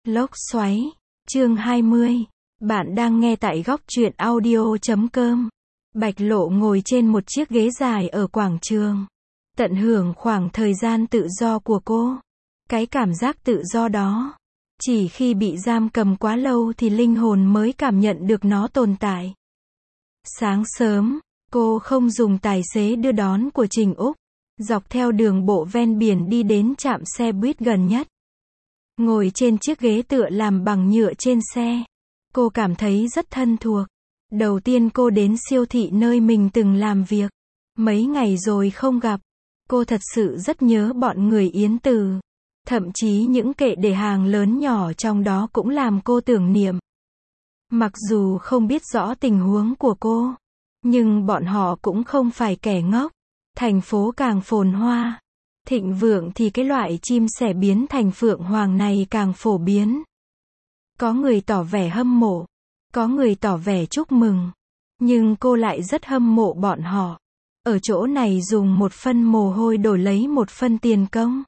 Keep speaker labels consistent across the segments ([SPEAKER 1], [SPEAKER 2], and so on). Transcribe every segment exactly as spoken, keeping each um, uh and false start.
[SPEAKER 1] Lốc xoáy, chương hai mươi. Bạn đang nghe tại góc truyện audio chấm com. Bạch Lộ ngồi trên một chiếc ghế dài ở quảng trường, tận hưởng khoảng thời gian tự do của cô. Cái cảm giác tự do đó, chỉ khi bị giam cầm quá lâu thì linh hồn mới cảm nhận được nó tồn tại. Sáng sớm, cô không dùng tài xế đưa đón của Trình Úc, dọc theo đường bộ ven biển đi đến trạm xe buýt gần nhất. Ngồi trên chiếc ghế tựa làm bằng nhựa trên xe, cô cảm thấy rất thân thuộc. Đầu tiên cô đến siêu thị nơi mình từng làm việc. Mấy ngày rồi không gặp, cô thật sự rất nhớ bọn người Yến Từ. Thậm chí những kệ để hàng lớn nhỏ trong đó cũng làm cô tưởng niệm. Mặc dù không biết rõ tình huống của cô, nhưng bọn họ cũng không phải kẻ ngốc. Thành phố càng phồn hoa, thịnh vượng thì cái loại chim sẻ biến thành phượng hoàng này càng phổ biến. Có người tỏ vẻ hâm mộ, có người tỏ vẻ chúc mừng, nhưng cô lại rất hâm mộ bọn họ. Ở chỗ này dùng một phân mồ hôi đổi lấy một phân tiền công.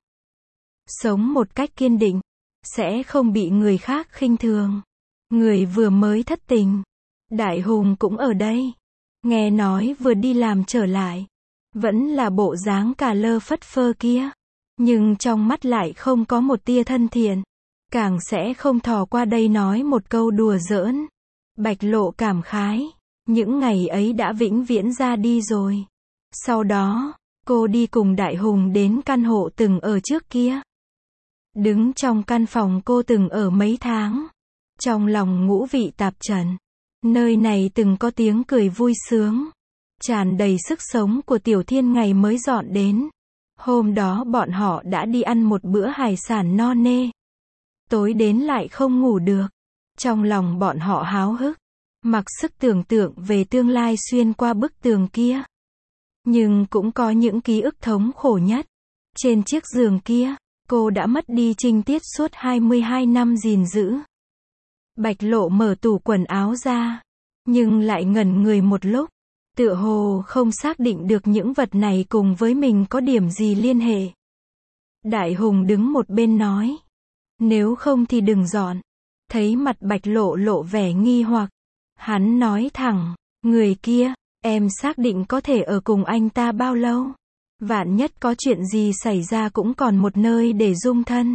[SPEAKER 1] Sống một cách kiên định, sẽ không bị người khác khinh thường. Người vừa mới thất tình, Đại Hùng cũng ở đây. Nghe nói vừa đi làm trở lại, vẫn là bộ dáng cà lơ phất phơ kia, nhưng trong mắt lại không có một tia thân thiện, càng sẽ không thò qua đây nói một câu đùa giỡn. Bạch Lộ cảm khái, những ngày ấy đã vĩnh viễn ra đi rồi. Sau đó, cô đi cùng Đại Hùng đến căn hộ từng ở trước kia. Đứng trong căn phòng cô từng ở mấy tháng, trong lòng ngũ vị tạp trần. Nơi này từng có tiếng cười vui sướng, tràn đầy sức sống của Tiểu Thiên ngày mới dọn đến. Hôm đó bọn họ đã đi ăn một bữa hải sản no nê. Tối đến lại không ngủ được. Trong lòng bọn họ háo hức, mặc sức tưởng tượng về tương lai xuyên qua bức tường kia. Nhưng cũng có những ký ức thống khổ nhất. Trên chiếc giường kia, cô đã mất đi trinh tiết suốt hai mươi hai năm gìn giữ. Bạch Lộ mở tủ quần áo ra, nhưng lại ngẩn người một lúc. Tựa hồ không xác định được những vật này cùng với mình có điểm gì liên hệ. Đại Hùng đứng một bên nói, nếu không thì đừng dọn. Thấy mặt Bạch Lộ lộ vẻ nghi hoặc, hắn nói thẳng, người kia, em xác định có thể ở cùng anh ta bao lâu? Vạn nhất có chuyện gì xảy ra cũng còn một nơi để dung thân.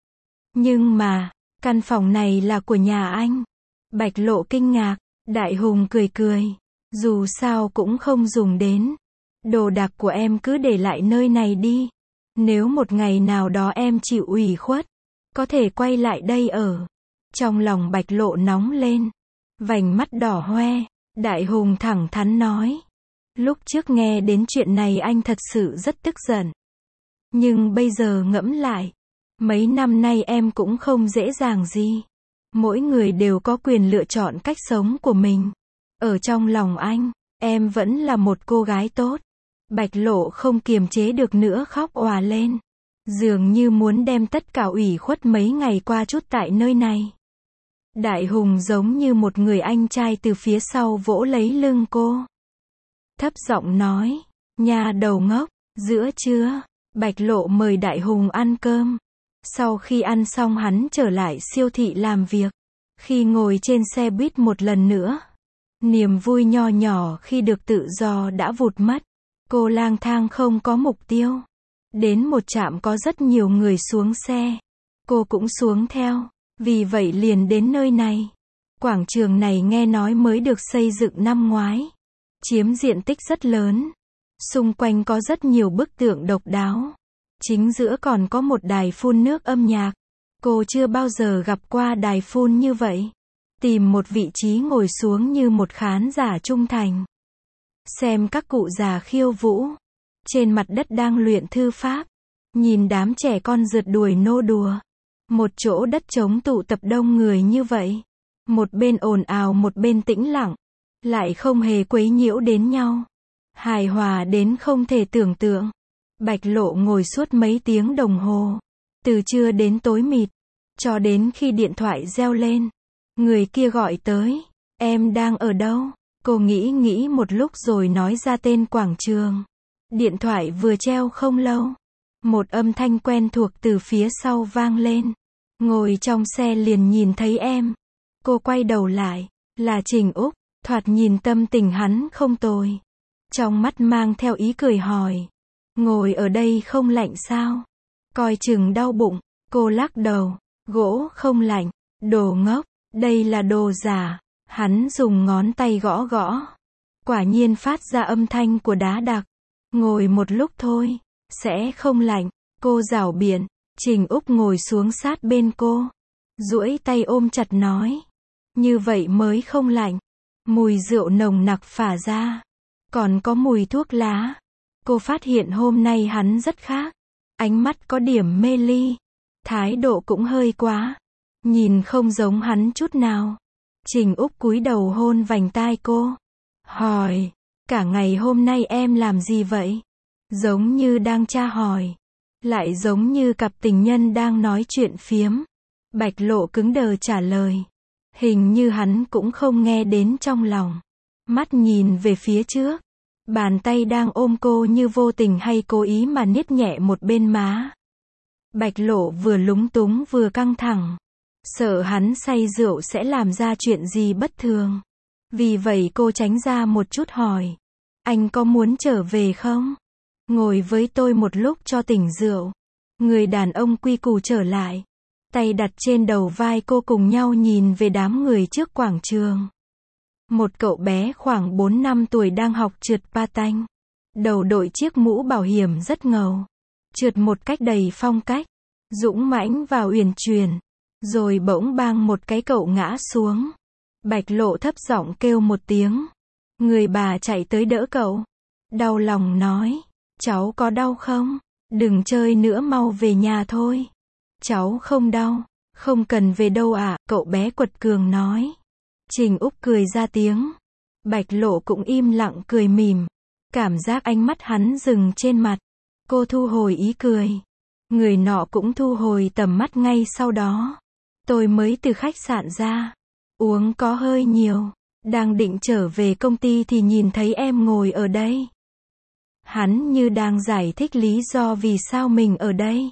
[SPEAKER 1] Nhưng mà, căn phòng này là của nhà anh. Bạch Lộ kinh ngạc. Đại Hùng cười cười, dù sao cũng không dùng đến. Đồ đạc của em cứ để lại nơi này đi. Nếu một ngày nào đó em chịu ủy khuất, có thể quay lại đây ở. Trong lòng Bạch Lộ nóng lên, vành mắt đỏ hoe. Đại Hùng thẳng thắn nói, lúc trước nghe đến chuyện này anh thật sự rất tức giận. Nhưng bây giờ ngẫm lại, mấy năm nay em cũng không dễ dàng gì. Mỗi người đều có quyền lựa chọn cách sống của mình. Ở trong lòng anh, em vẫn là một cô gái tốt. Bạch Lộ không kiềm chế được nữa khóc òa lên. Dường như muốn đem tất cả ủy khuất mấy ngày qua trút tại nơi này. Đại Hùng giống như một người anh trai từ phía sau vỗ lấy lưng cô. Thấp giọng nói, nhà đầu ngốc, giữa trưa, Bạch Lộ mời Đại Hùng ăn cơm. Sau khi ăn xong hắn trở lại siêu thị làm việc. Khi ngồi trên xe buýt một lần nữa, niềm vui nho nhỏ khi được tự do đã vụt mất. Cô lang thang không có mục tiêu. Đến một trạm có rất nhiều người xuống xe. Cô cũng xuống theo. Vì vậy liền đến nơi này. Quảng trường này nghe nói mới được xây dựng năm ngoái. Chiếm diện tích rất lớn. Xung quanh có rất nhiều bức tượng độc đáo. Chính giữa còn có một đài phun nước âm nhạc. Cô chưa bao giờ gặp qua đài phun như vậy. Tìm một vị trí ngồi xuống như một khán giả trung thành. Xem các cụ già khiêu vũ. Trên mặt đất đang luyện thư pháp. Nhìn đám trẻ con rượt đuổi nô đùa. Một chỗ đất trống tụ tập đông người như vậy. Một bên ồn ào một bên tĩnh lặng. Lại không hề quấy nhiễu đến nhau. Hài hòa đến không thể tưởng tượng. Bạch Lộ ngồi suốt mấy tiếng đồng hồ. Từ trưa đến tối mịt. Cho đến khi điện thoại reo lên. Người kia gọi tới. Em đang ở đâu? Cô nghĩ nghĩ một lúc rồi nói ra tên quảng trường. Điện thoại vừa treo không lâu. Một âm thanh quen thuộc từ phía sau vang lên. Ngồi trong xe liền nhìn thấy em. Cô quay đầu lại, là Trình Úc, thoạt nhìn tâm tình hắn không tồi. Trong mắt mang theo ý cười hỏi, ngồi ở đây không lạnh sao? Coi chừng đau bụng, cô lắc đầu, gỗ không lạnh, đồ ngốc, đây là đồ giả. Hắn dùng ngón tay gõ gõ. Quả nhiên phát ra âm thanh của đá đặc. Ngồi một lúc thôi, sẽ không lạnh, cô giảo biện. Trình Úc ngồi xuống sát bên cô, duỗi tay ôm chặt nói, như vậy mới không lạnh. Mùi rượu nồng nặc phả ra, còn có mùi thuốc lá. Cô phát hiện hôm nay hắn rất khác, ánh mắt có điểm mê ly, thái độ cũng hơi quá, nhìn không giống hắn chút nào. Trình Úc cúi đầu hôn vành tai cô, hỏi, cả ngày hôm nay em làm gì vậy? Giống như đang tra hỏi, lại giống như cặp tình nhân đang nói chuyện phiếm. Bạch Lộ cứng đờ trả lời, hình như hắn cũng không nghe đến trong lòng. Mắt nhìn về phía trước, bàn tay đang ôm cô như vô tình hay cố ý mà niết nhẹ một bên má. Bạch Lộ vừa lúng túng vừa căng thẳng, sợ hắn say rượu sẽ làm ra chuyện gì bất thường. Vì vậy cô tránh ra một chút hỏi, anh có muốn trở về không? Ngồi với tôi một lúc cho tỉnh rượu. Người đàn ông quy củ trở lại, tay đặt trên đầu vai cô, cùng nhau nhìn về đám người trước quảng trường. Một cậu bé khoảng bốn năm tuổi đang học trượt patin. Đầu đội chiếc mũ bảo hiểm rất ngầu. Trượt một cách đầy phong cách, dũng mãnh và uyển chuyển. Rồi bỗng bang một cái cậu ngã xuống. Bạch Lộ thấp giọng kêu một tiếng. Người bà chạy tới đỡ cậu. Đau lòng nói, cháu có đau không? Đừng chơi nữa, mau về nhà thôi. Cháu không đau, không cần về đâu ạ, cậu bé quật cường nói. Trình Úc cười ra tiếng. Bạch Lộ cũng im lặng cười mỉm. Cảm giác ánh mắt hắn dừng trên mặt. Cô thu hồi ý cười. Người nọ cũng thu hồi tầm mắt ngay sau đó. Tôi mới từ khách sạn ra. Uống có hơi nhiều. Đang định trở về công ty thì nhìn thấy em ngồi ở đây. Hắn như đang giải thích lý do vì sao mình ở đây.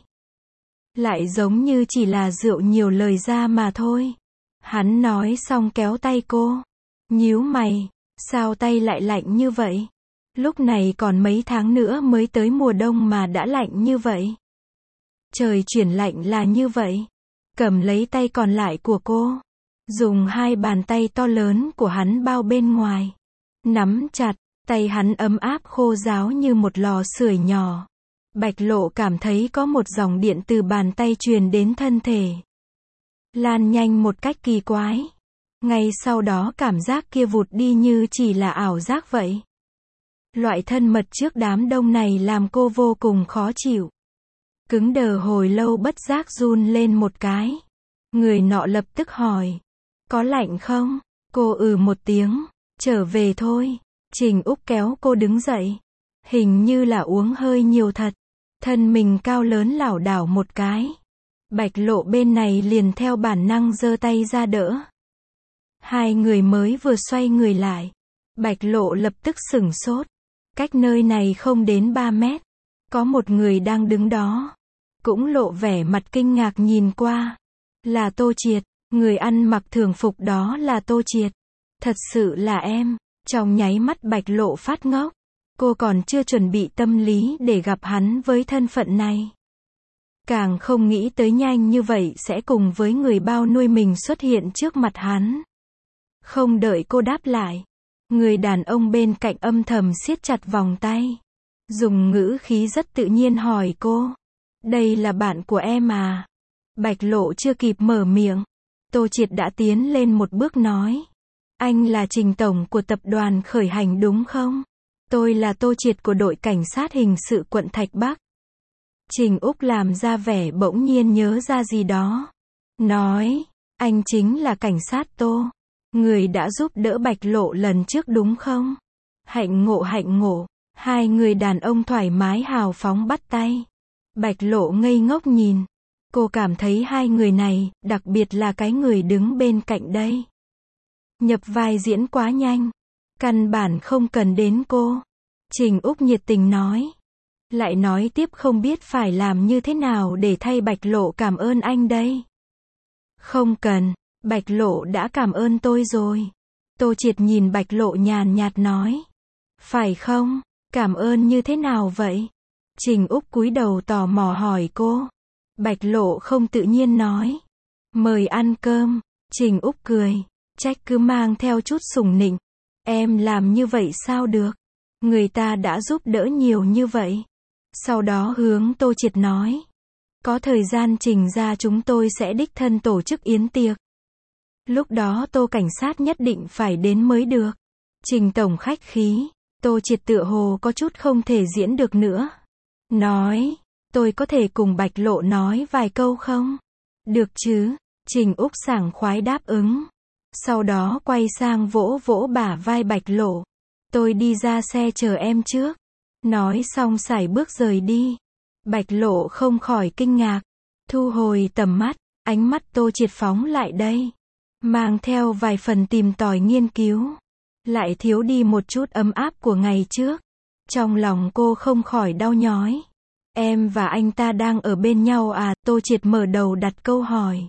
[SPEAKER 1] Lại giống như chỉ là rượu nhiều lời ra mà thôi. Hắn nói xong kéo tay cô. Nhíu mày, sao tay lại lạnh như vậy? Lúc này còn mấy tháng nữa mới tới mùa đông mà đã lạnh như vậy. Trời chuyển lạnh là như vậy. Cầm lấy tay còn lại của cô. Dùng hai bàn tay to lớn của hắn bao bên ngoài. Nắm chặt, tay hắn ấm áp khô ráo như một lò sưởi nhỏ. Bạch Lộ cảm thấy có một dòng điện từ bàn tay truyền đến thân thể. Lan nhanh một cách kỳ quái. Ngay sau đó cảm giác kia vụt đi như chỉ là ảo giác vậy. Loại thân mật trước đám đông này làm cô vô cùng khó chịu. Cứng đờ hồi lâu bất giác run lên một cái. Người nọ lập tức hỏi, có lạnh không? Cô ừ một tiếng, trở về thôi. Trình Úc kéo cô đứng dậy. Hình như là uống hơi nhiều thật. Thân mình cao lớn lảo đảo một cái. Bạch Lộ bên này liền theo bản năng giơ tay ra đỡ. Hai người mới vừa xoay người lại. Bạch Lộ lập tức sửng sốt. Cách nơi này không đến ba mét. Có một người đang đứng đó. Cũng lộ vẻ mặt kinh ngạc nhìn qua. Là Tô Triệt. Người ăn mặc thường phục đó là Tô Triệt. Thật sự là em. Trong nháy mắt Bạch Lộ phát ngốc. Cô còn chưa chuẩn bị tâm lý để gặp hắn với thân phận này. Càng không nghĩ tới nhanh như vậy sẽ cùng với người bao nuôi mình xuất hiện trước mặt hắn. Không đợi cô đáp lại. Người đàn ông bên cạnh âm thầm siết chặt vòng tay. Dùng ngữ khí rất tự nhiên hỏi cô. Đây là bạn của em à? Bạch Lộ chưa kịp mở miệng. Tô Triệt đã tiến lên một bước nói. Anh là Trình Tổng của tập đoàn Khởi Hành đúng không? Tôi là Tô Triệt của đội cảnh sát hình sự quận Thạch Bắc. Trình Úc làm ra vẻ bỗng nhiên nhớ ra gì đó. Nói, anh chính là cảnh sát Tô. Người đã giúp đỡ Bạch Lộ lần trước đúng không? Hạnh ngộ hạnh ngộ. Hai người đàn ông thoải mái hào phóng bắt tay. Bạch Lộ ngây ngốc nhìn. Cô cảm thấy hai người này, đặc biệt là cái người đứng bên cạnh đây. Nhập vai diễn quá nhanh. Căn bản không cần đến cô. Trình Úc nhiệt tình nói. Lại nói tiếp không biết phải làm như thế nào để thay Bạch Lộ cảm ơn anh đây. Không cần, Bạch Lộ đã cảm ơn tôi rồi. Tô Triệt nhìn Bạch Lộ nhàn nhạt nói. Phải không? Cảm ơn như thế nào vậy? Trình Úc cúi đầu tò mò hỏi cô. Bạch Lộ không tự nhiên nói. Mời ăn cơm. Trình Úc cười. Trách cứ mang theo chút sủng nịnh. Em làm như vậy sao được? Người ta đã giúp đỡ nhiều như vậy. Sau đó hướng Tô Triệt nói. Có thời gian Trình ra chúng tôi sẽ đích thân tổ chức yến tiệc. Lúc đó Tô cảnh sát nhất định phải đến mới được. Trình tổng khách khí. Tô Triệt tựa hồ có chút không thể diễn được nữa. Nói, tôi có thể cùng Bạch Lộ nói vài câu không? Được chứ? Trình Úc sảng khoái đáp ứng. Sau đó quay sang vỗ vỗ bả vai Bạch Lộ. Tôi đi ra xe chờ em trước. Nói xong sải bước rời đi. Bạch Lộ không khỏi kinh ngạc. Thu hồi tầm mắt, ánh mắt Tô Triệt phóng lại đây. Mang theo vài phần tìm tòi nghiên cứu. Lại thiếu đi một chút ấm áp của ngày trước. Trong lòng cô không khỏi đau nhói. Em và anh ta đang ở bên nhau à? Tô Triệt mở đầu đặt câu hỏi.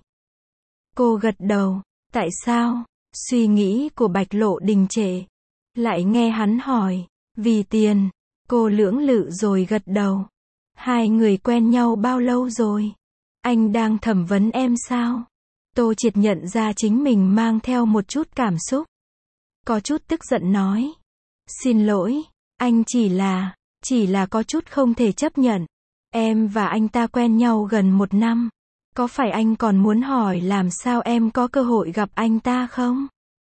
[SPEAKER 1] Cô gật đầu. Tại sao? Suy nghĩ của Bạch Lộ đình trệ. Lại nghe hắn hỏi. Vì tiền. Cô lưỡng lự rồi gật đầu. Hai người quen nhau bao lâu rồi? Anh đang thẩm vấn em sao? Tô Triệt nhận ra chính mình mang theo một chút cảm xúc. Có chút tức giận nói. Xin lỗi, anh chỉ là, chỉ là có chút không thể chấp nhận. Em và anh ta quen nhau gần một năm. Có phải anh còn muốn hỏi làm sao em có cơ hội gặp anh ta không?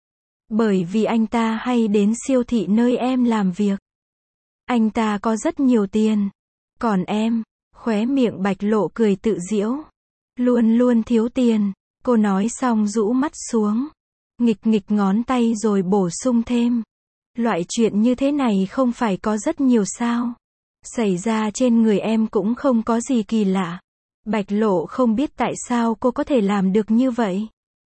[SPEAKER 1] Bởi vì anh ta hay đến siêu thị nơi em làm việc. Anh ta có rất nhiều tiền. Còn em, khóe miệng Bạch Lộ cười tự giễu. Luôn luôn thiếu tiền. Cô nói xong rũ mắt xuống. Nghịch nghịch ngón tay rồi bổ sung thêm. Loại chuyện như thế này không phải có rất nhiều sao? Xảy ra trên người em cũng không có gì kỳ lạ. Bạch Lộ không biết tại sao cô có thể làm được như vậy.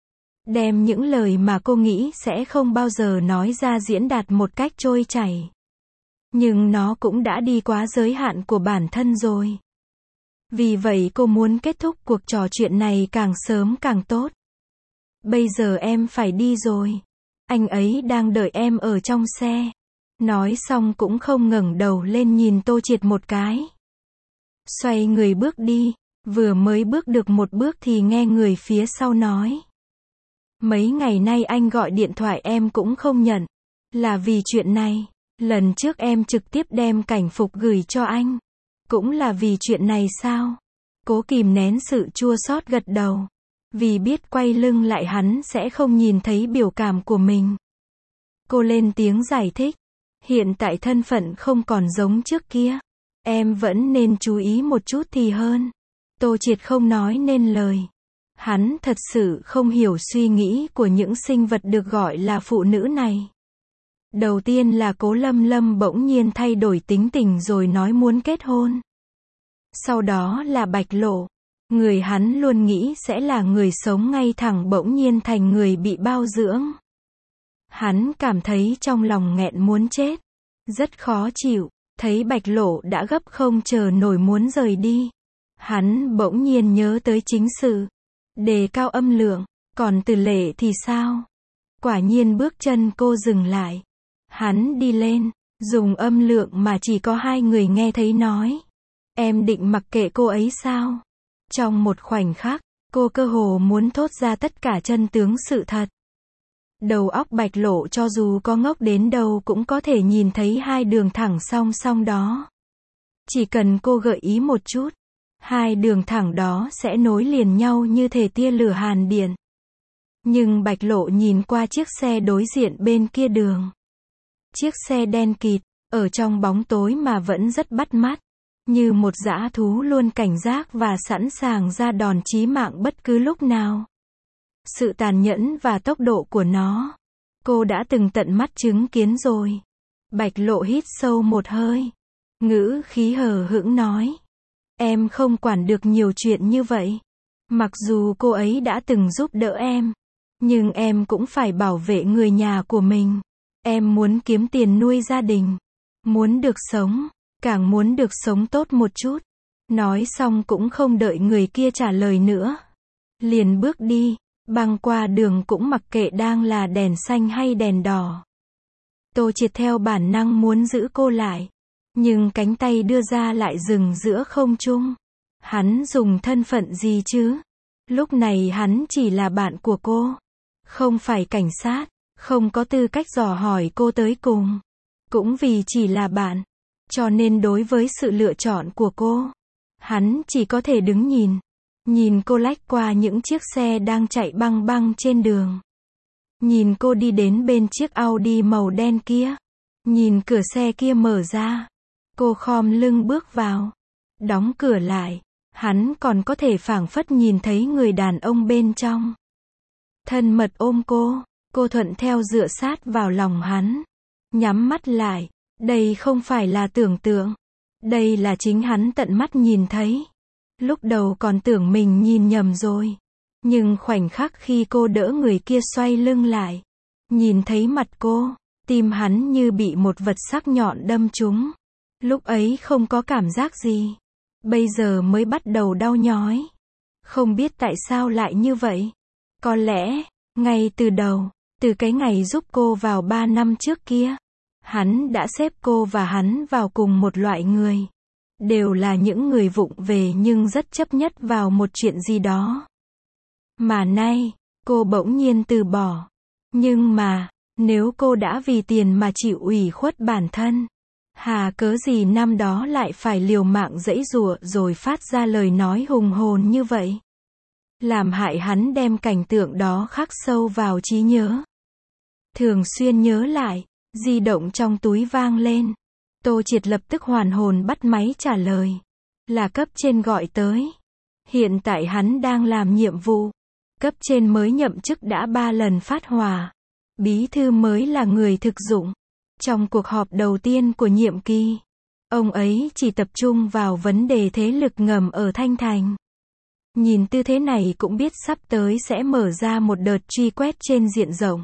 [SPEAKER 1] Đem những lời mà cô nghĩ sẽ không bao giờ nói ra diễn đạt một cách trôi chảy. Nhưng nó cũng đã đi quá giới hạn của bản thân rồi. Vì vậy cô muốn kết thúc cuộc trò chuyện này càng sớm càng tốt. Bây giờ em phải đi rồi. Anh ấy đang đợi em ở trong xe. Nói xong cũng không ngẩng đầu lên nhìn Tô Triệt một cái. Xoay người bước đi. Vừa mới bước được một bước thì nghe người phía sau nói. Mấy ngày nay anh gọi điện thoại em cũng không nhận. Là vì chuyện này. Lần trước em trực tiếp đem cảnh phục gửi cho anh. Cũng là vì chuyện này sao? Cố kìm nén sự chua xót gật đầu. Vì biết quay lưng lại hắn sẽ không nhìn thấy biểu cảm của mình. Cô lên tiếng giải thích. Hiện tại thân phận không còn giống trước kia. Em vẫn nên chú ý một chút thì hơn. Tô Triệt không nói nên lời. Hắn thật sự không hiểu suy nghĩ của những sinh vật được gọi là phụ nữ này. Đầu tiên là Cố Lâm Lâm bỗng nhiên thay đổi tính tình rồi nói muốn kết hôn. Sau đó là Bạch Lộ. Người hắn luôn nghĩ sẽ là người sống ngay thẳng bỗng nhiên thành người bị bao dưỡng. Hắn cảm thấy trong lòng nghẹn muốn chết. Rất khó chịu. Thấy Bạch Lộ đã gấp không chờ nổi muốn rời đi. Hắn bỗng nhiên nhớ tới chính sự. Đề cao âm lượng. Còn Từ Lệ thì sao? Quả nhiên bước chân cô dừng lại. Hắn đi lên. Dùng âm lượng mà chỉ có hai người nghe thấy nói. Em định mặc kệ cô ấy sao? Trong một khoảnh khắc, cô cơ hồ muốn thốt ra tất cả chân tướng sự thật. Đầu óc Bạch Lộ cho dù có ngốc đến đâu cũng có thể nhìn thấy hai đường thẳng song song đó. Chỉ cần cô gợi ý một chút, hai đường thẳng đó sẽ nối liền nhau như thể tia lửa hàn điện. Nhưng Bạch Lộ nhìn qua chiếc xe đối diện bên kia đường. Chiếc xe đen kịt, ở trong bóng tối mà vẫn rất bắt mắt. Như một dã thú luôn cảnh giác và sẵn sàng ra đòn chí mạng bất cứ lúc nào. Sự tàn nhẫn và tốc độ của nó, cô đã từng tận mắt chứng kiến rồi. Bạch Lộ hít sâu một hơi. Ngữ khí hờ hững nói. Em không quản được nhiều chuyện như vậy. Mặc dù cô ấy đã từng giúp đỡ em. Nhưng em cũng phải bảo vệ người nhà của mình. Em muốn kiếm tiền nuôi gia đình. Muốn được sống. Càng muốn được sống tốt một chút. Nói xong cũng không đợi người kia trả lời nữa. liền bước đi, băng qua đường cũng mặc kệ đang là đèn xanh hay đèn đỏ. Tô Triệt theo bản năng muốn giữ cô lại, nhưng cánh tay đưa ra lại dừng giữa không trung. Hắn dùng thân phận gì chứ? Lúc này hắn chỉ là bạn của cô, không phải cảnh sát, không có tư cách dò hỏi cô tới cùng. Cũng vì chỉ là bạn, cho nên đối với sự lựa chọn của cô, hắn chỉ có thể đứng nhìn. Nhìn cô lách qua những chiếc xe đang chạy băng băng trên đường. Nhìn cô đi đến bên chiếc Audi màu đen kia. Nhìn cửa xe kia mở ra. Cô khom lưng bước vào. Đóng cửa lại. Hắn còn có thể phảng phất nhìn thấy người đàn ông bên trong. Thân mật ôm cô. Cô thuận theo dựa sát vào lòng hắn. Nhắm mắt lại. Đây không phải là tưởng tượng. Đây là chính hắn tận mắt nhìn thấy. Lúc đầu còn tưởng mình nhìn nhầm rồi. Nhưng khoảnh khắc khi cô đỡ người kia xoay lưng lại. Nhìn thấy mặt cô, tim hắn như bị một vật sắc nhọn đâm trúng. Lúc ấy không có cảm giác gì. Bây giờ mới bắt đầu đau nhói. Không biết tại sao lại như vậy. Có lẽ, ngay từ đầu, từ cái ngày giúp cô vào ba năm trước kia, hắn đã xếp cô và hắn vào cùng một loại người. Đều là những người vụng về nhưng rất chấp nhất vào một chuyện gì đó. Mà nay, cô bỗng nhiên từ bỏ. Nhưng mà, nếu cô đã vì tiền mà chịu ủy khuất bản thân, hà cớ gì năm đó lại phải liều mạng giãy giụa rồi phát ra lời nói hùng hồn như vậy. Làm hại hắn đem cảnh tượng đó khắc sâu vào trí nhớ. Thường xuyên nhớ lại, di động trong túi vang lên. Tô Triệt lập tức hoàn hồn bắt máy trả lời. Là cấp trên gọi tới. Hiện tại hắn đang làm nhiệm vụ. Cấp trên mới nhậm chức đã ba lần phát hỏa. Bí thư mới là người thực dụng. Trong cuộc họp đầu tiên của nhiệm kỳ, ông ấy chỉ tập trung vào vấn đề thế lực ngầm ở Thanh Thành. Nhìn tư thế này cũng biết sắp tới sẽ mở ra một đợt truy quét trên diện rộng.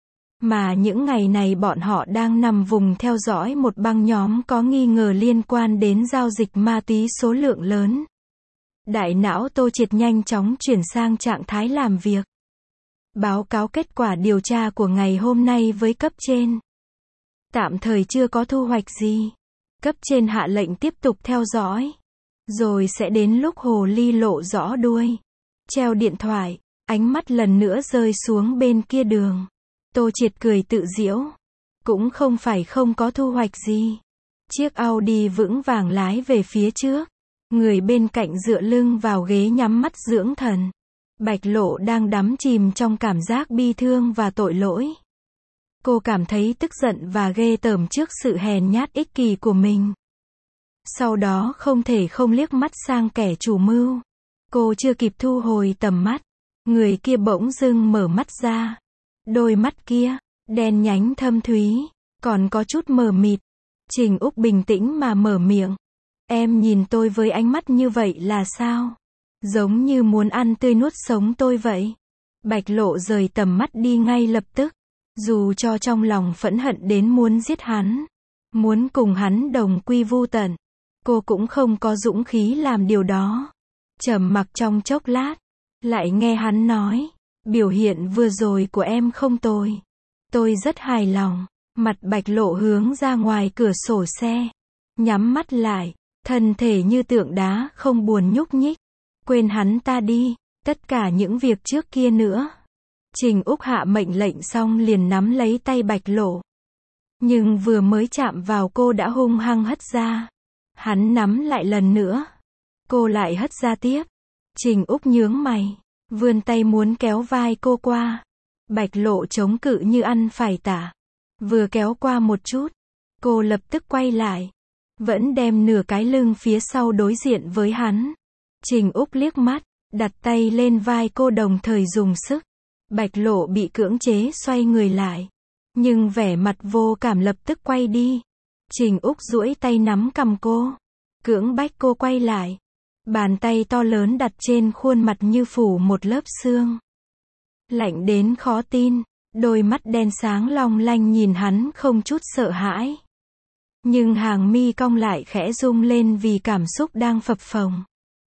[SPEAKER 1] Mà những ngày này bọn họ đang nằm vùng theo dõi một băng nhóm có nghi ngờ liên quan đến giao dịch ma túy số lượng lớn. Đại não Tô Triệt nhanh chóng chuyển sang trạng thái làm việc. Báo cáo kết quả điều tra của ngày hôm nay với cấp trên. Tạm thời chưa có thu hoạch gì. Cấp trên hạ lệnh tiếp tục theo dõi. Rồi sẽ đến lúc hồ ly lộ rõ đuôi. Treo điện thoại, ánh mắt lần nữa rơi xuống bên kia đường. Tô Triệt cười tự giễu. Cũng không phải không có thu hoạch gì. Chiếc Audi vững vàng lái về phía trước. Người bên cạnh dựa lưng vào ghế nhắm mắt dưỡng thần. Bạch Lộ đang đắm chìm trong cảm giác bi thương và tội lỗi. Cô cảm thấy tức giận và ghê tởm trước sự hèn nhát ích kỷ của mình. Sau đó không thể không liếc mắt sang kẻ chủ mưu. Cô chưa kịp thu hồi tầm mắt. Người kia bỗng dưng mở mắt ra. Đôi mắt kia, đen nhánh thâm thúy, còn có chút mờ mịt. Trình Úc bình tĩnh mà mở miệng. Em nhìn tôi với ánh mắt như vậy là sao? Giống như muốn ăn tươi nuốt sống tôi vậy. Bạch Lộ rời tầm mắt đi ngay lập tức. Dù cho trong lòng phẫn hận đến muốn giết hắn, muốn cùng hắn đồng quy vu tận, cô cũng không có dũng khí làm điều đó. Trầm mặc trong chốc lát, lại nghe hắn nói, biểu hiện vừa rồi của em không tồi. Tôi rất hài lòng. Mặt Bạch Lộ hướng ra ngoài cửa sổ xe, nhắm mắt lại, thân thể như tượng đá không buồn nhúc nhích. Quên hắn ta đi, tất cả những việc trước kia nữa. Trình Úc hạ mệnh lệnh xong liền nắm lấy tay Bạch Lộ. Nhưng vừa mới chạm vào cô đã hung hăng hất ra. Hắn nắm lại lần nữa. Cô lại hất ra tiếp. Trình Úc nhướng mày, vươn tay muốn kéo vai cô qua. Bạch Lộ chống cự như ăn phải tả. Vừa kéo qua một chút, cô lập tức quay lại. Vẫn đem nửa cái lưng phía sau đối diện với hắn. Trình Úc liếc mắt, đặt tay lên vai cô đồng thời dùng sức. Bạch Lộ bị cưỡng chế xoay người lại. Nhưng vẻ mặt vô cảm lập tức quay đi. Trình Úc duỗi tay nắm cằm cô. Cưỡng bách cô quay lại. Bàn tay to lớn đặt trên khuôn mặt như phủ một lớp xương. Lạnh đến khó tin. Đôi mắt đen sáng long lanh nhìn hắn không chút sợ hãi. Nhưng hàng mi cong lại khẽ rung lên vì cảm xúc đang phập phồng.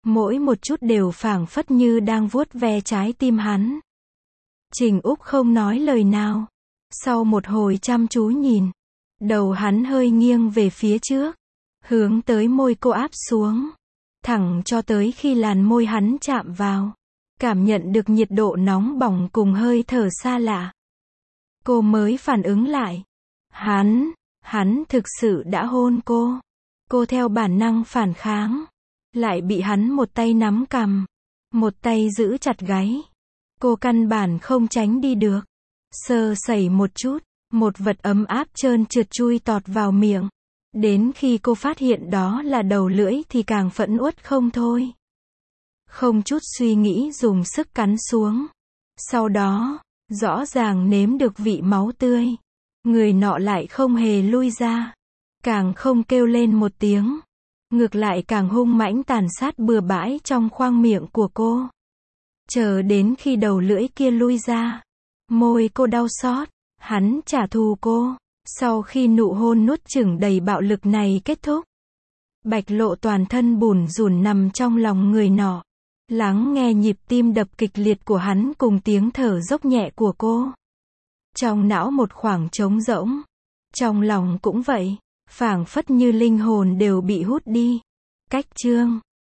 [SPEAKER 1] Mỗi một chút đều phảng phất như đang vuốt ve trái tim hắn. Trình Úc không nói lời nào. Sau một hồi chăm chú nhìn, đầu hắn hơi nghiêng về phía trước, hướng tới môi cô áp xuống, thẳng cho tới khi làn môi hắn chạm vào, cảm nhận được nhiệt độ nóng bỏng cùng hơi thở xa lạ. Cô mới phản ứng lại. Hắn, hắn thực sự đã hôn cô. Cô theo bản năng phản kháng, lại bị hắn một tay nắm cằm, một tay giữ chặt gáy. Cô căn bản không tránh đi được. Sơ sẩy một chút, một vật ấm áp trơn trượt chui tọt vào miệng. Đến khi cô phát hiện đó là đầu lưỡi thì càng phẫn uất không thôi. Không chút suy nghĩ dùng sức cắn xuống. Sau đó, rõ ràng nếm được vị máu tươi. Người nọ lại không hề lui ra, càng không kêu lên một tiếng. Ngược lại càng hung mãnh tàn sát bừa bãi trong khoang miệng của cô. Chờ đến khi đầu lưỡi kia lui ra, môi cô đau xót, hắn trả thù cô. Sau khi nụ hôn nuốt chửng đầy bạo lực này kết thúc, Bạch Lộ toàn thân bủn rủn nằm trong lòng người nọ, lắng nghe nhịp tim đập kịch liệt của hắn cùng tiếng thở dốc nhẹ của cô. Trong não một khoảng trống rỗng, trong lòng cũng vậy, phảng phất như linh hồn đều bị hút đi. Cách chương